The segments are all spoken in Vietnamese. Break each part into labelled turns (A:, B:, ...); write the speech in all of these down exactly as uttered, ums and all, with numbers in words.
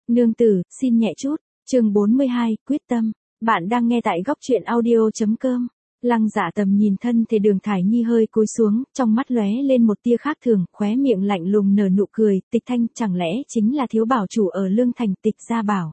A: Nương tử, xin nhẹ chút. Chương bốn mươi hai, quyết tâm. Bạn đang nghe tại góc truyện audio chấm com. Lăng Dạ Tầm nhìn thân thể Đường Thải Nhi hơi cúi xuống, trong mắt lóe lên một tia khác thường, khóe miệng lạnh lùng nở nụ cười, Tịch Thanh chẳng lẽ chính là thiếu bảo chủ ở Lương Thành Tịch gia bảo.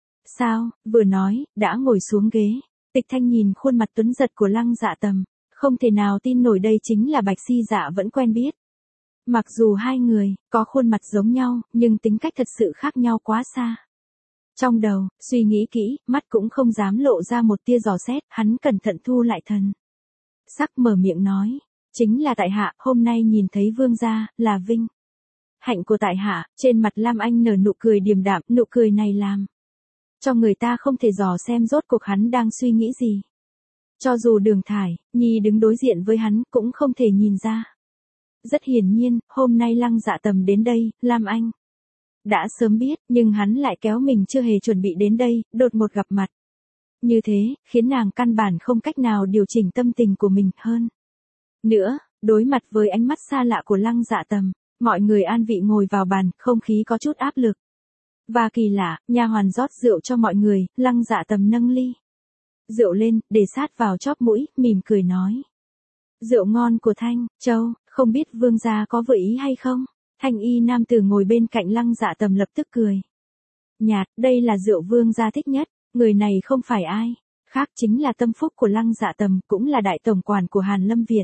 A: Sao, vừa nói, đã ngồi xuống ghế. Tịch Thanh nhìn khuôn mặt tuấn giật của Lăng Dạ Tầm, không thể nào tin nổi đây chính là Bạch Si Dạ vẫn quen biết. Mặc dù hai người có khuôn mặt giống nhau, nhưng tính cách thật sự khác nhau quá xa. Trong đầu, suy nghĩ kỹ, mắt cũng không dám lộ ra một tia dò xét, hắn cẩn thận thu lại thần sắc mở miệng nói, chính là tại hạ, hôm nay nhìn thấy vương gia, là vinh hạnh của tại hạ. Trên mặt Lam Anh nở nụ cười điềm đạm, nụ cười này làm cho người ta không thể dò xem rốt cuộc hắn đang suy nghĩ gì. Cho dù Đường Thải Nhi đứng đối diện với hắn, cũng không thể nhìn ra. Rất hiển nhiên, hôm nay Lăng Dạ Tầm đến đây, Lam Anh đã sớm biết, nhưng hắn lại kéo mình chưa hề chuẩn bị đến đây, đột ngột gặp mặt. Như thế, khiến nàng căn bản không cách nào điều chỉnh tâm tình của mình hơn. Nữa, đối mặt với ánh mắt xa lạ của Lăng Dạ Tầm, mọi người an vị ngồi vào bàn, không khí có chút áp lực. Và kỳ lạ, nha hoàn rót rượu cho mọi người, Lăng Dạ Tầm nâng ly rượu lên, để sát vào chóp mũi, mỉm cười nói. Rượu ngon của Thanh Châu, không biết vương gia có vừa ý hay không? Thanh y nam tử ngồi bên cạnh Lăng Dạ Tầm lập tức cười nhạt, đây là rượu vương gia thích nhất, người này không phải ai khác chính là tâm phúc của Lăng Dạ Tầm, cũng là đại tổng quản của Hàn Lâm Viện.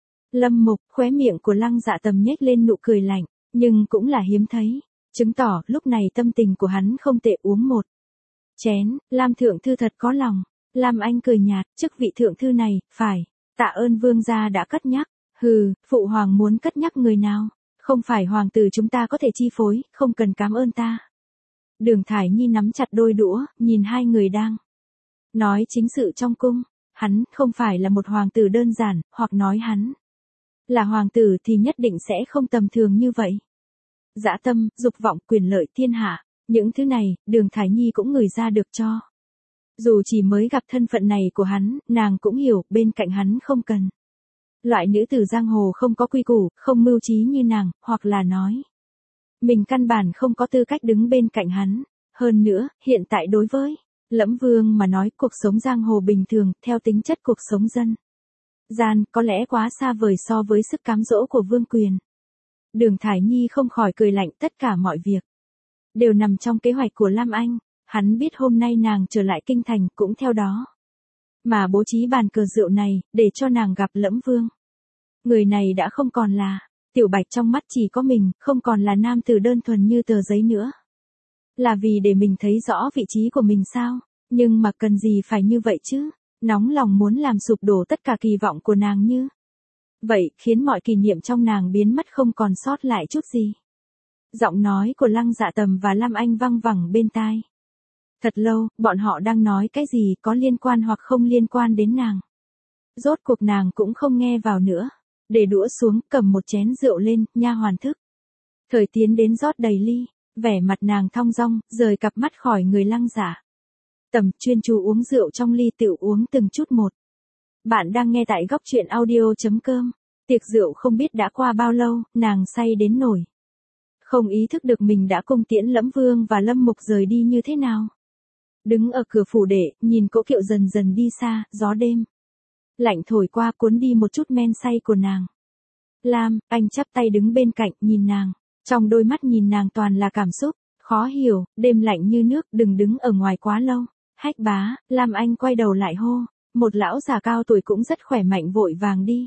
A: Lâm Mục. Khóe miệng của Lăng Dạ Tầm nhếch lên nụ cười lạnh, nhưng cũng là hiếm thấy, chứng tỏ lúc này tâm tình của hắn không tệ. Uống một chén, Lam thượng thư thật có lòng. Lam Anh cười nhạt, chức vị thượng thư này, phải tạ ơn vương gia đã cất nhắc. Hừ, phụ hoàng muốn cất nhắc người nào? Không phải hoàng tử chúng ta có thể chi phối, không cần cảm ơn ta. Đường Thải Nhi nắm chặt đôi đũa, nhìn hai người đang nói chính sự trong cung. Hắn không phải là một hoàng tử đơn giản, hoặc nói hắn là hoàng tử thì nhất định sẽ không tầm thường như vậy. Dã tâm, dục vọng, quyền lợi, thiên hạ, những thứ này, Đường Thải Nhi cũng ngửi ra được cho. Dù chỉ mới gặp thân phận này của hắn, nàng cũng hiểu, bên cạnh hắn không cần loại nữ tử giang hồ không có quy củ, không mưu trí như nàng, hoặc là nói mình căn bản không có tư cách đứng bên cạnh hắn. Hơn nữa, hiện tại đối với Lẫm Vương mà nói, cuộc sống giang hồ bình thường, theo tính chất cuộc sống dân gian, có lẽ quá xa vời so với sức cám dỗ của vương quyền. Đường Thải Nhi không khỏi cười lạnh, tất cả mọi việc đều nằm trong kế hoạch của Lam Anh. Hắn biết hôm nay nàng trở lại kinh thành, cũng theo đó mà bố trí bàn cờ rượu này, để cho nàng gặp Lẫm Vương. Người này đã không còn là Tiểu Bạch trong mắt chỉ có mình, không còn là nam tử đơn thuần như tờ giấy nữa. Là vì để mình thấy rõ vị trí của mình sao? Nhưng mà cần gì phải như vậy chứ? Nóng lòng muốn làm sụp đổ tất cả kỳ vọng của nàng như vậy, khiến mọi kỷ niệm trong nàng biến mất không còn sót lại chút gì. Giọng nói của Lăng Dạ Tầm và Lam Anh văng vẳng bên tai. Thật lâu, bọn họ đang nói cái gì có liên quan hoặc không liên quan đến nàng. Rốt cuộc nàng cũng không nghe vào nữa. Để đũa xuống, cầm một chén rượu lên, nha hoàn thức thời tiến đến rót đầy ly. Vẻ mặt nàng thong dong, rời cặp mắt khỏi người Lăng Dạ Tầm, chuyên chú uống rượu trong ly, tự uống từng chút một. Bạn đang nghe tại góc truyện audio chấm com. Tiệc rượu không biết đã qua bao lâu, nàng say đến nổi không ý thức được mình đã cung tiễn Lẫm Vương và Lâm Mục rời đi như thế nào. Đứng ở cửa phủ đệ, nhìn cỗ kiệu dần dần đi xa, gió đêm lạnh thổi qua cuốn đi một chút men say của nàng. Lam Anh chắp tay đứng bên cạnh, nhìn nàng, trong đôi mắt nhìn nàng toàn là cảm xúc, khó hiểu, đêm lạnh như nước, đừng đứng ở ngoài quá lâu. Hách bá. Lam Anh quay đầu lại hô, một lão già cao tuổi cũng rất khỏe mạnh vội vàng đi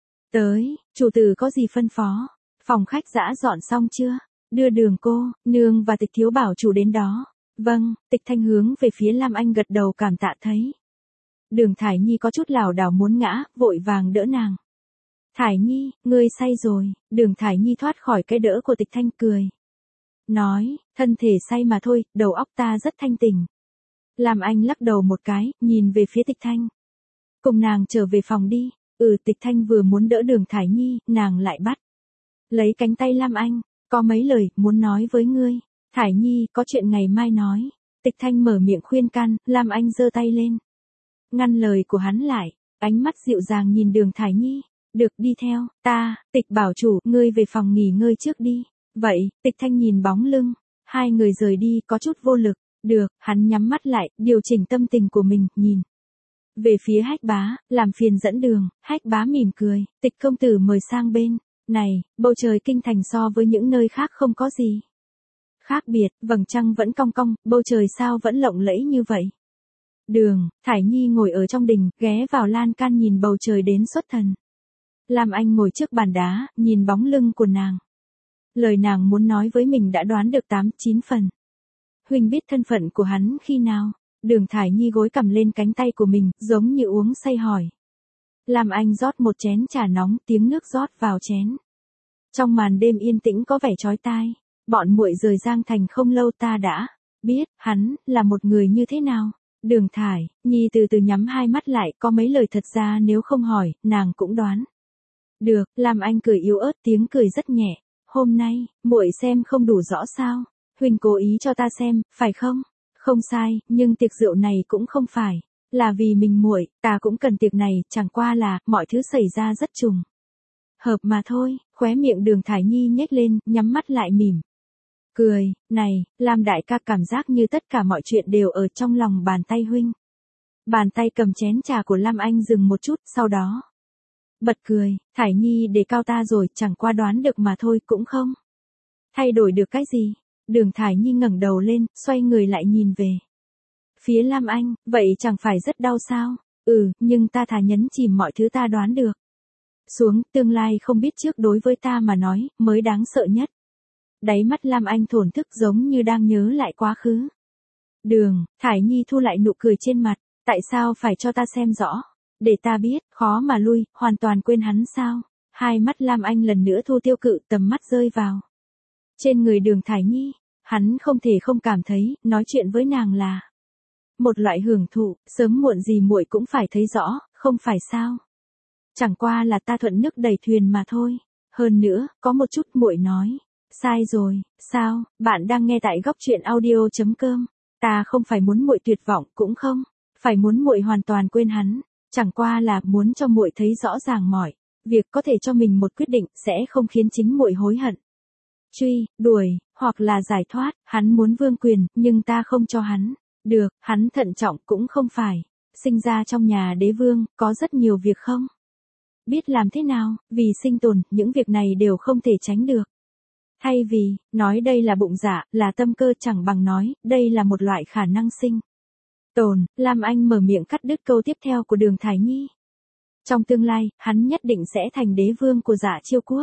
A: tới. Chủ tử có gì phân phó? Phòng khách dã dọn xong chưa? Đưa Đường cô nương và Tịch thiếu bảo chủ đến đó. Vâng. Tịch Thanh hướng về phía Lam Anh gật đầu cảm tạ. Thấy Đường Thải Nhi có chút lảo đảo muốn ngã, vội vàng đỡ nàng. Thải Nhi, ngươi say rồi. Đường Thải Nhi thoát khỏi cái đỡ của Tịch Thanh, cười nói, thân thể say mà thôi, đầu óc ta rất thanh tỉnh. Lam Anh lắc đầu một cái, nhìn về phía Tịch Thanh. Cùng nàng trở về phòng đi. Ừ. Tịch Thanh vừa muốn đỡ Đường Thải Nhi, nàng lại bắt lấy cánh tay Lam Anh. Có mấy lời muốn nói với ngươi. Thải Nhi, có chuyện ngày mai nói. Tịch Thanh mở miệng khuyên can, Lam Anh giơ tay lên ngăn lời của hắn lại, ánh mắt dịu dàng nhìn Đường Thải Nhi. Được, đi theo ta. Tịch bảo chủ, ngươi về phòng nghỉ ngơi trước đi. Vậy. Tịch Thanh nhìn bóng lưng Hai người rời đi có chút vô lực. Được, hắn nhắm mắt lại, điều chỉnh tâm tình của mình, nhìn về phía Hách Bá, làm phiền dẫn đường. Hách Bá mỉm cười, Tịch công tử mời sang bên. Này, bầu trời kinh thành so với những nơi khác không có gì khác biệt, vầng trăng vẫn cong cong, bầu trời sao vẫn lộng lẫy như vậy. Đường, Thải Nhi ngồi ở trong đình, ghé vào lan can nhìn bầu trời đến xuất thần. Lam Anh ngồi trước bàn đá, nhìn bóng lưng của nàng. Lời nàng muốn nói với mình đã đoán được tám, chín phần. Huynh biết thân phận của hắn khi nào? Đường Thải Nhi gối cằm lên cánh tay của mình, giống như uống say hỏi. Lam Anh rót một chén trà nóng, tiếng nước rót vào chén. Trong màn đêm yên tĩnh có vẻ chói tai. Bọn muội rời Giang Thành không lâu ta đã biết hắn là một người như thế nào. Đường Thải Nhi từ từ nhắm hai mắt lại, có mấy lời thật ra nếu không hỏi, nàng cũng đoán được. Lam Anh cười yếu ớt, tiếng cười rất nhẹ. Hôm nay, muội xem không đủ rõ sao? Huynh cố ý cho ta xem, phải không? Không sai, nhưng tiệc rượu này cũng không phải là vì mình muội, ta cũng cần tiệc này, chẳng qua là mọi thứ xảy ra rất trùng hợp mà thôi. Khóe miệng Đường Thải Nhi nhếch lên, nhắm mắt lại mỉm cười. Này, Lam đại ca, cảm giác như tất cả mọi chuyện đều ở trong lòng bàn tay huynh. Bàn tay cầm chén trà của Lam Anh dừng một chút, sau đó bật cười. Thải Nhi đề cao ta rồi, chẳng qua đoán được mà thôi, cũng không thay đổi được cái gì. Đường Thải Nhi ngẩng đầu lên, xoay người lại nhìn về phía Lam Anh, vậy chẳng phải rất đau sao? Ừ, nhưng ta thà nhấn chìm mọi thứ ta đoán được xuống, tương lai không biết trước đối với ta mà nói, mới đáng sợ nhất. Đáy mắt Lam Anh thổn thức giống như đang nhớ lại quá khứ. Đường, Thải Nhi thu lại nụ cười trên mặt, tại sao phải cho ta xem rõ? Để ta biết, khó mà lui, hoàn toàn quên hắn sao? Hai mắt Lam Anh lần nữa thu tiêu cự, tầm mắt rơi vào trên người Đường Thải Nhi. Hắn không thể không cảm thấy, nói chuyện với nàng là một loại hưởng thụ, sớm muộn gì muội cũng phải thấy rõ, không phải sao? Chẳng qua là ta thuận nước đẩy thuyền mà thôi. Hơn nữa, có một chút muội nói sai rồi. Sao? Bạn đang nghe tại góc truyện audio chấm com. Ta không phải muốn muội tuyệt vọng, cũng không phải muốn muội hoàn toàn quên hắn, chẳng qua là muốn cho muội thấy rõ ràng mọi việc có thể cho mình một quyết định sẽ không khiến chính muội hối hận. Truy, đuổi, hoặc là giải thoát. Hắn muốn vương quyền, nhưng ta không cho hắn. Được, hắn thận trọng cũng không phải sinh ra trong nhà đế vương, có rất nhiều việc không biết làm thế nào, vì sinh tồn, những việc này đều không thể tránh được. Thay vì nói đây là bụng dạ, là tâm cơ, chẳng bằng nói, đây là một loại khả năng sinh tồn. Lam Anh mở miệng cắt đứt câu tiếp theo của Đường Thải Nhi. Trong tương lai, hắn nhất định sẽ thành đế vương của Dạ Chiêu quốc.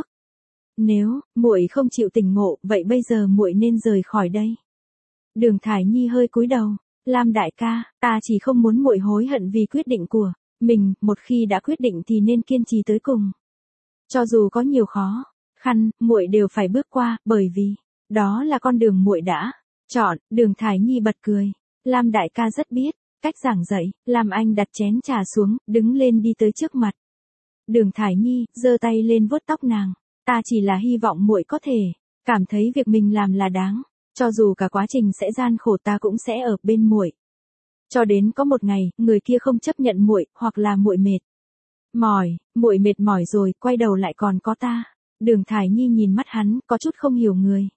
A: Nếu muội không chịu tỉnh ngộ, vậy bây giờ muội nên rời khỏi đây. Đường Thải Nhi hơi cúi đầu. Lam đại ca, ta chỉ không muốn muội hối hận vì quyết định của mình, một khi đã quyết định thì nên kiên trì tới cùng. Cho dù có nhiều khó khăn, muội đều phải bước qua, bởi vì đó là con đường muội đã chọn. Đường Thải Nhi bật cười. Lam đại ca rất biết cách giảng dạy. Lam Anh đặt chén trà xuống, đứng lên đi tới trước mặt Đường Thải Nhi, giơ tay lên vuốt tóc nàng. Ta chỉ là hy vọng muội có thể cảm thấy việc mình làm là đáng, cho dù cả quá trình sẽ gian khổ, ta cũng sẽ ở bên muội. Cho đến có một ngày, người kia không chấp nhận muội, hoặc là muội mệt mỏi, muội mệt mỏi rồi, quay đầu lại còn có ta. Đường Thải Nhi nhìn mắt hắn, có chút không hiểu người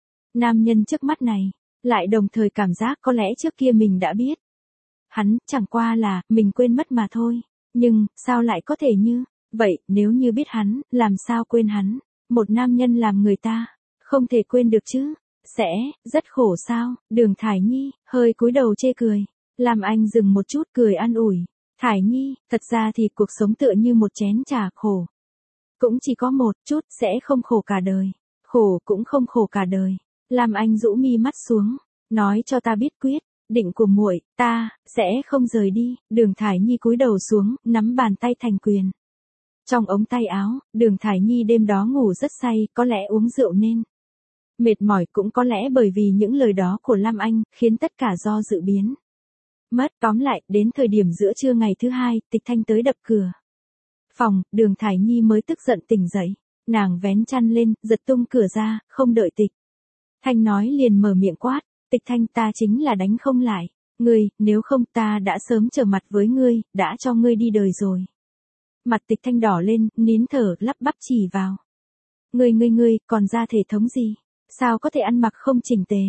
A: nam nhân trước mắt này, lại đồng thời cảm giác có lẽ trước kia mình đã biết hắn, chẳng qua là mình quên mất mà thôi. Nhưng sao lại có thể như vậy? Nếu như biết hắn, làm sao quên hắn? Một nam nhân làm người ta không thể quên được chứ. Sẽ rất khổ sao? Đường Thải Nhi hơi cúi đầu chê cười. Lam Anh dừng một chút, cười an ủi. Thải Nhi, thật ra thì cuộc sống tựa như một chén trà, khổ cũng chỉ có một chút, sẽ không khổ cả đời, khổ cũng không khổ cả đời. Lam Anh rũ mi mắt xuống, nói cho ta biết quyết định của muội, ta sẽ không rời đi. Đường Thải Nhi cúi đầu xuống, nắm bàn tay thành quyền trong ống tay áo. Đường Thải Nhi đêm đó ngủ rất say, có lẽ uống rượu nên mệt mỏi, cũng có lẽ bởi vì những lời đó của Lam Anh, khiến tất cả do dự biến mất. Tóm lại, đến thời điểm giữa trưa ngày thứ hai, Tịch Thanh tới đập cửa phòng, Đường Thải Nhi mới tức giận tỉnh dậy. Nàng vén chăn lên, giật tung cửa ra, không đợi Tịch Thanh nói liền mở miệng quát. Tịch Thanh, ta chính là đánh không lại ngươi, nếu không ta đã sớm trở mặt với ngươi, đã cho ngươi đi đời rồi. Mặt Tịch Thanh đỏ lên, nín thở, lắp bắp chỉ vào. Ngươi ngươi ngươi, còn ra thể thống gì? Sao có thể ăn mặc không chỉnh tề?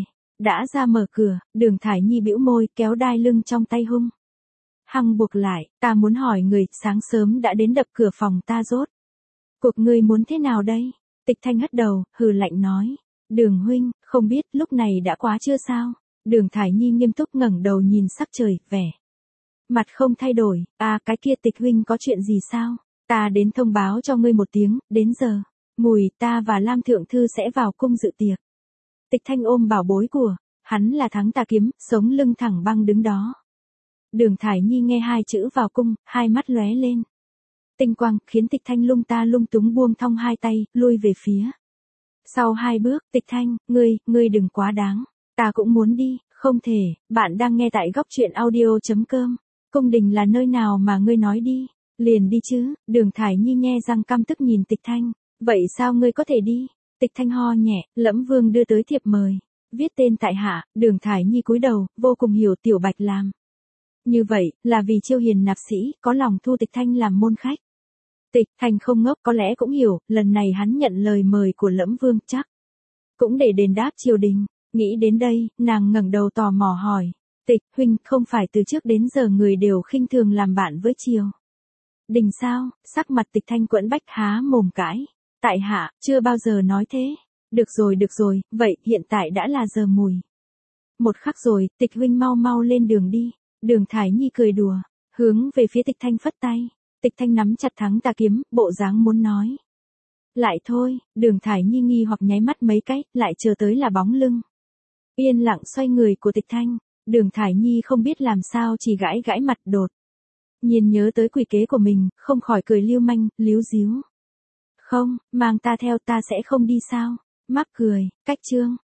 A: Đã ra mở cửa, Đường Thải Nhi bĩu môi, kéo đai lưng trong tay hung hăng buộc lại, ta muốn hỏi người, sáng sớm đã đến đập cửa phòng ta rốt. Cuộc ngươi muốn thế nào đây? Tịch Thanh hất đầu, hừ lạnh nói. Đường huynh, không biết lúc này đã quá chưa sao? Đường Thải Nhi nghiêm túc ngẩng đầu nhìn sắc trời, vẻ mặt không thay đổi. À, cái kia Tịch huynh có chuyện gì sao? Ta đến thông báo cho ngươi một tiếng, đến giờ mùi ta và Lam thượng thư sẽ vào cung dự tiệc. Tịch Thanh ôm bảo bối của hắn là Thắng Tà Kiếm, sống lưng thẳng băng đứng đó. Đường Thải Nhi nghe hai chữ vào cung, hai mắt lóe lên tinh quang, khiến Tịch Thanh lung ta lung túng buông thong hai tay, lui về phía sau hai bước. Tịch Thanh, ngươi, ngươi đừng quá đáng. Ta cũng muốn đi. Không thể. Bạn đang nghe tại góc truyện audio chấm com. Cung đình là nơi nào mà ngươi nói đi? Liền đi chứ. Đường Thải Nhi nhe răng căm tức nhìn Tịch Thanh. Vậy sao ngươi có thể đi? Tịch Thanh ho nhẹ, Lẫm Vương đưa tới thiệp mời. Viết tên tại hạ. Đường Thải Nhi cúi đầu, vô cùng hiểu Tiểu Bạch làm như vậy, là vì chiêu hiền nạp sĩ, có lòng thu Tịch Thanh làm môn khách. Tịch Thanh không ngốc, có lẽ cũng hiểu, lần này hắn nhận lời mời của Lẫm Vương, chắc cũng để đền đáp triều đình. Nghĩ đến đây, nàng ngẩng đầu tò mò hỏi. Tịch huynh, không phải từ trước đến giờ người đều khinh thường làm bạn với triều đình sao? Sắc mặt Tịch Thanh quẫn bách há mồm cãi. Tại hạ, chưa bao giờ nói thế. Được rồi được rồi, vậy hiện tại đã là giờ mùi một khắc rồi, Tịch huynh mau mau lên đường đi. Đường Thải Nhi cười đùa, hướng về phía Tịch Thanh phất tay. Tịch Thanh nắm chặt Thắng Tà Kiếm, bộ dáng muốn nói lại thôi. Đường Thải Nhi nghi hoặc nháy mắt mấy cái, lại chờ tới là bóng lưng yên lặng xoay người của Tịch Thanh. Đường Thải Nhi không biết làm sao chỉ gãi gãi mặt, đột nhiên nhớ tới quỷ kế của mình, không khỏi cười lưu manh, líu díu. Không, mang ta theo, ta sẽ không đi sao? Mắc cười, cách chương.